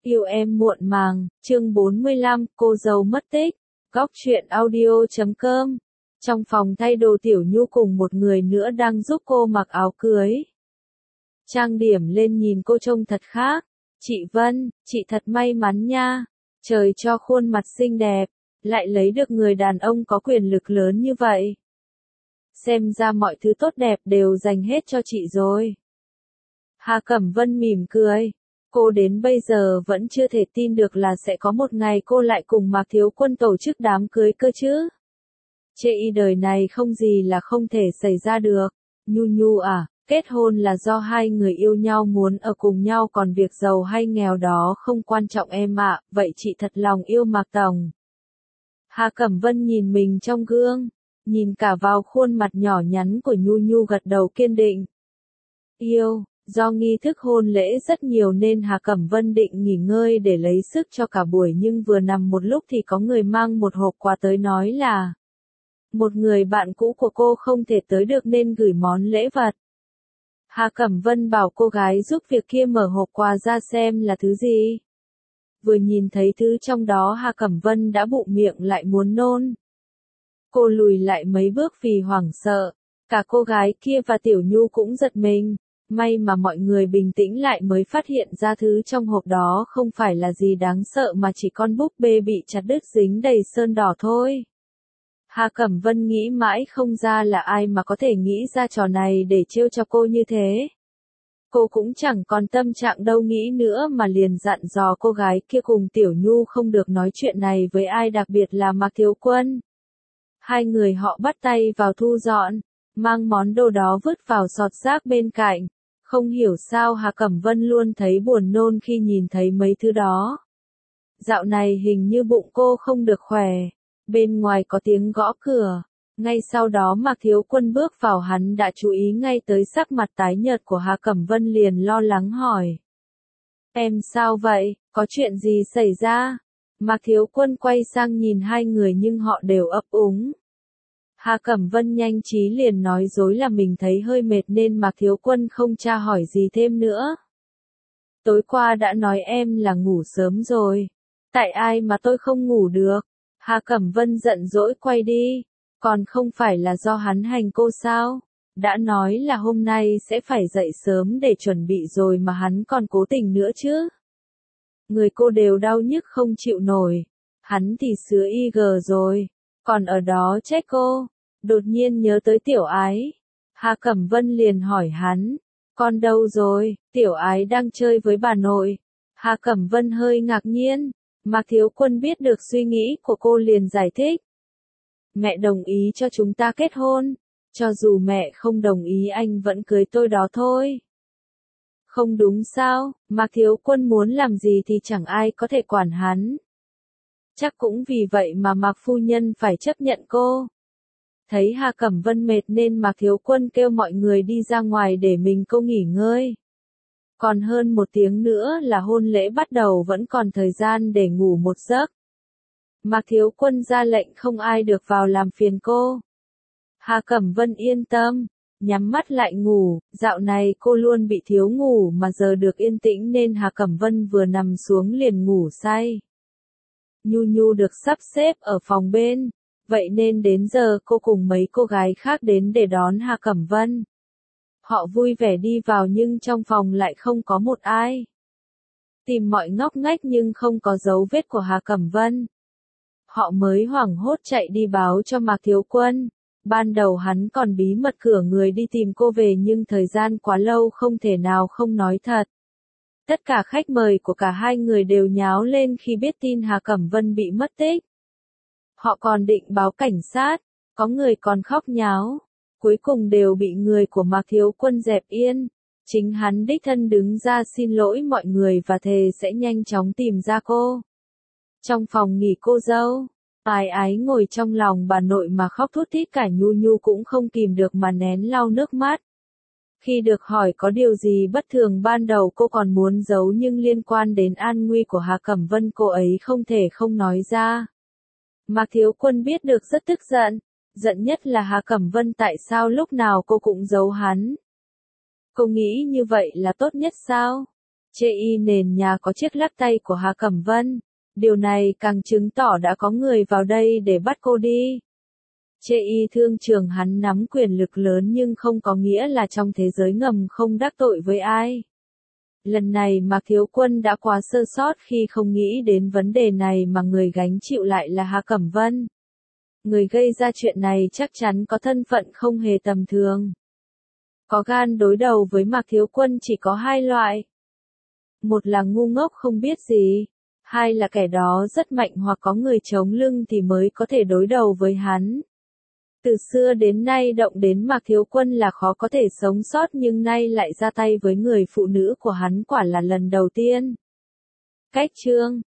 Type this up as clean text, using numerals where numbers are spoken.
Yêu em muộn màng, chương 45, cô dâu mất tích. Góc truyện audio.com. Trong phòng thay đồ Tiểu Nhu cùng một người nữa đang giúp cô mặc áo cưới. Trang điểm lên nhìn cô trông thật khác. Chị Vân, chị thật may mắn nha. Trời cho khuôn mặt xinh đẹp, lại lấy được người đàn ông có quyền lực lớn như vậy. Xem ra mọi thứ tốt đẹp đều dành hết cho chị rồi. Hà Cẩm Vân mỉm cười. Cô đến bây giờ vẫn chưa thể tin được là sẽ có một ngày cô lại cùng Mạc Thiếu Quân tổ chức đám cưới cơ chứ. Chê y đời này không gì là không thể xảy ra được. Nhu à, kết hôn là do hai người yêu nhau muốn ở cùng nhau, còn việc giàu hay nghèo đó không quan trọng em ạ. Vậy chị thật lòng yêu Mạc Tổng. Hà Cẩm Vân nhìn mình trong gương, nhìn cả vào khuôn mặt nhỏ nhắn của Nhu gật đầu kiên định. Yêu. Do nghi thức hôn lễ rất nhiều nên Hà Cẩm Vân định nghỉ ngơi để lấy sức cho cả buổi, nhưng vừa nằm một lúc thì có người mang một hộp quà tới nói là một người bạn cũ của cô không thể tới được nên gửi món lễ vật. Hà Cẩm Vân bảo cô gái giúp việc kia mở hộp quà ra xem là thứ gì. Vừa nhìn thấy thứ trong đó Hà Cẩm Vân đã bụng miệng lại muốn nôn. Cô lùi lại mấy bước vì hoảng sợ, cả cô gái kia và Tiểu Nhu cũng giật mình. May mà mọi người bình tĩnh lại mới phát hiện ra thứ trong hộp đó không phải là gì đáng sợ mà chỉ con búp bê bị chặt đứt dính đầy sơn đỏ thôi. Hà Cẩm Vân nghĩ mãi không ra là ai mà có thể nghĩ ra trò này để trêu cho cô như thế. Cô cũng chẳng còn tâm trạng đâu nghĩ nữa mà liền dặn dò cô gái kia cùng Tiểu Nhu không được nói chuyện này với ai, đặc biệt là Mạc Thiếu Quân. Hai người họ bắt tay vào thu dọn, mang món đồ đó vứt vào sọt rác bên cạnh. Không hiểu sao Hà Cẩm Vân luôn thấy buồn nôn khi nhìn thấy mấy thứ đó. Dạo này hình như bụng cô không được khỏe. Bên ngoài có tiếng gõ cửa. Ngay sau đó Mạc Thiếu Quân bước vào, hắn đã chú ý ngay tới sắc mặt tái nhợt của Hà Cẩm Vân liền lo lắng hỏi. Em sao vậy, có chuyện gì xảy ra? Mạc Thiếu Quân quay sang nhìn hai người nhưng họ đều ấp úng. Hà Cẩm Vân nhanh trí liền nói dối là mình thấy hơi mệt nên Mạc Thiếu Quân không tra hỏi gì thêm nữa. Tối qua đã nói em là ngủ sớm rồi. Tại ai mà tôi không ngủ được? Hà Cẩm Vân giận dỗi quay đi. Còn không phải là do hắn hành cô sao? Đã nói là hôm nay sẽ phải dậy sớm để chuẩn bị rồi mà hắn còn cố tình nữa chứ. Người cô đều đau nhức không chịu nổi. Hắn thì sứa IG rồi. Còn ở đó trách cô. Đột nhiên nhớ tới Tiểu Ái. Hà Cẩm Vân liền hỏi hắn. Con đâu rồi? Tiểu Ái đang chơi với bà nội. Hà Cẩm Vân hơi ngạc nhiên. Mạc Thiếu Quân biết được suy nghĩ của cô liền giải thích. Mẹ đồng ý cho chúng ta kết hôn. Cho dù mẹ không đồng ý anh vẫn cưới tôi đó thôi. Không đúng sao? Mạc Thiếu Quân muốn làm gì thì chẳng ai có thể quản hắn. Chắc cũng vì vậy mà Mạc phu nhân phải chấp nhận cô. Thấy Hà Cẩm Vân mệt nên Mạc Thiếu Quân kêu mọi người đi ra ngoài để mình cô nghỉ ngơi. Còn hơn một tiếng nữa là hôn lễ bắt đầu, vẫn còn thời gian để ngủ một giấc. Mạc Thiếu Quân ra lệnh không ai được vào làm phiền cô. Hà Cẩm Vân yên tâm, nhắm mắt lại ngủ, dạo này cô luôn bị thiếu ngủ mà giờ được yên tĩnh nên Hà Cẩm Vân vừa nằm xuống liền ngủ say. Nhu được sắp xếp ở phòng bên. Vậy nên đến giờ cô cùng mấy cô gái khác đến để đón Hà Cẩm Vân. Họ vui vẻ đi vào nhưng trong phòng lại không có một ai. Tìm mọi ngóc ngách nhưng không có dấu vết của Hà Cẩm Vân. Họ mới hoảng hốt chạy đi báo cho Mạc Thiếu Quân. Ban đầu hắn còn bí mật cử người đi tìm cô về nhưng thời gian quá lâu không thể nào không nói thật. Tất cả khách mời của cả hai người đều nháo lên khi biết tin Hà Cẩm Vân bị mất tích. Họ còn định báo cảnh sát, có người còn khóc nháo. Cuối cùng đều bị người của Mạc Thiếu Quân dẹp yên. Chính hắn đích thân đứng ra xin lỗi mọi người và thề sẽ nhanh chóng tìm ra cô. Trong phòng nghỉ cô dâu, Ái ngồi trong lòng bà nội mà khóc thút thít, cả Nhu cũng không kìm được mà nén lau nước mắt. Khi được hỏi có điều gì bất thường ban đầu cô còn muốn giấu nhưng liên quan đến an nguy của Hà Cẩm Vân cô ấy không thể không nói ra. Mạc Thiếu Quân biết được rất tức giận. Giận nhất là Hà Cẩm Vân tại sao lúc nào cô cũng giấu hắn. Cô nghĩ như vậy là tốt nhất sao? Chê y nền nhà có chiếc lắc tay của Hà Cẩm Vân. Điều này càng chứng tỏ đã có người vào đây để bắt cô đi. Chê y thương trường hắn nắm quyền lực lớn nhưng không có nghĩa là trong thế giới ngầm không đắc tội với ai. Lần này Mạc Thiếu Quân đã quá sơ sót khi không nghĩ đến vấn đề này mà người gánh chịu lại là Hà Cẩm Vân. Người gây ra chuyện này chắc chắn có thân phận không hề tầm thường. Có gan đối đầu với Mạc Thiếu Quân chỉ có hai loại. Một là ngu ngốc không biết gì. Hai là kẻ đó rất mạnh hoặc có người chống lưng thì mới có thể đối đầu với hắn. Từ xưa đến nay động đến Mạc Thiếu Quân là khó có thể sống sót nhưng nay lại ra tay với người phụ nữ của hắn quả là lần đầu tiên. Cách chương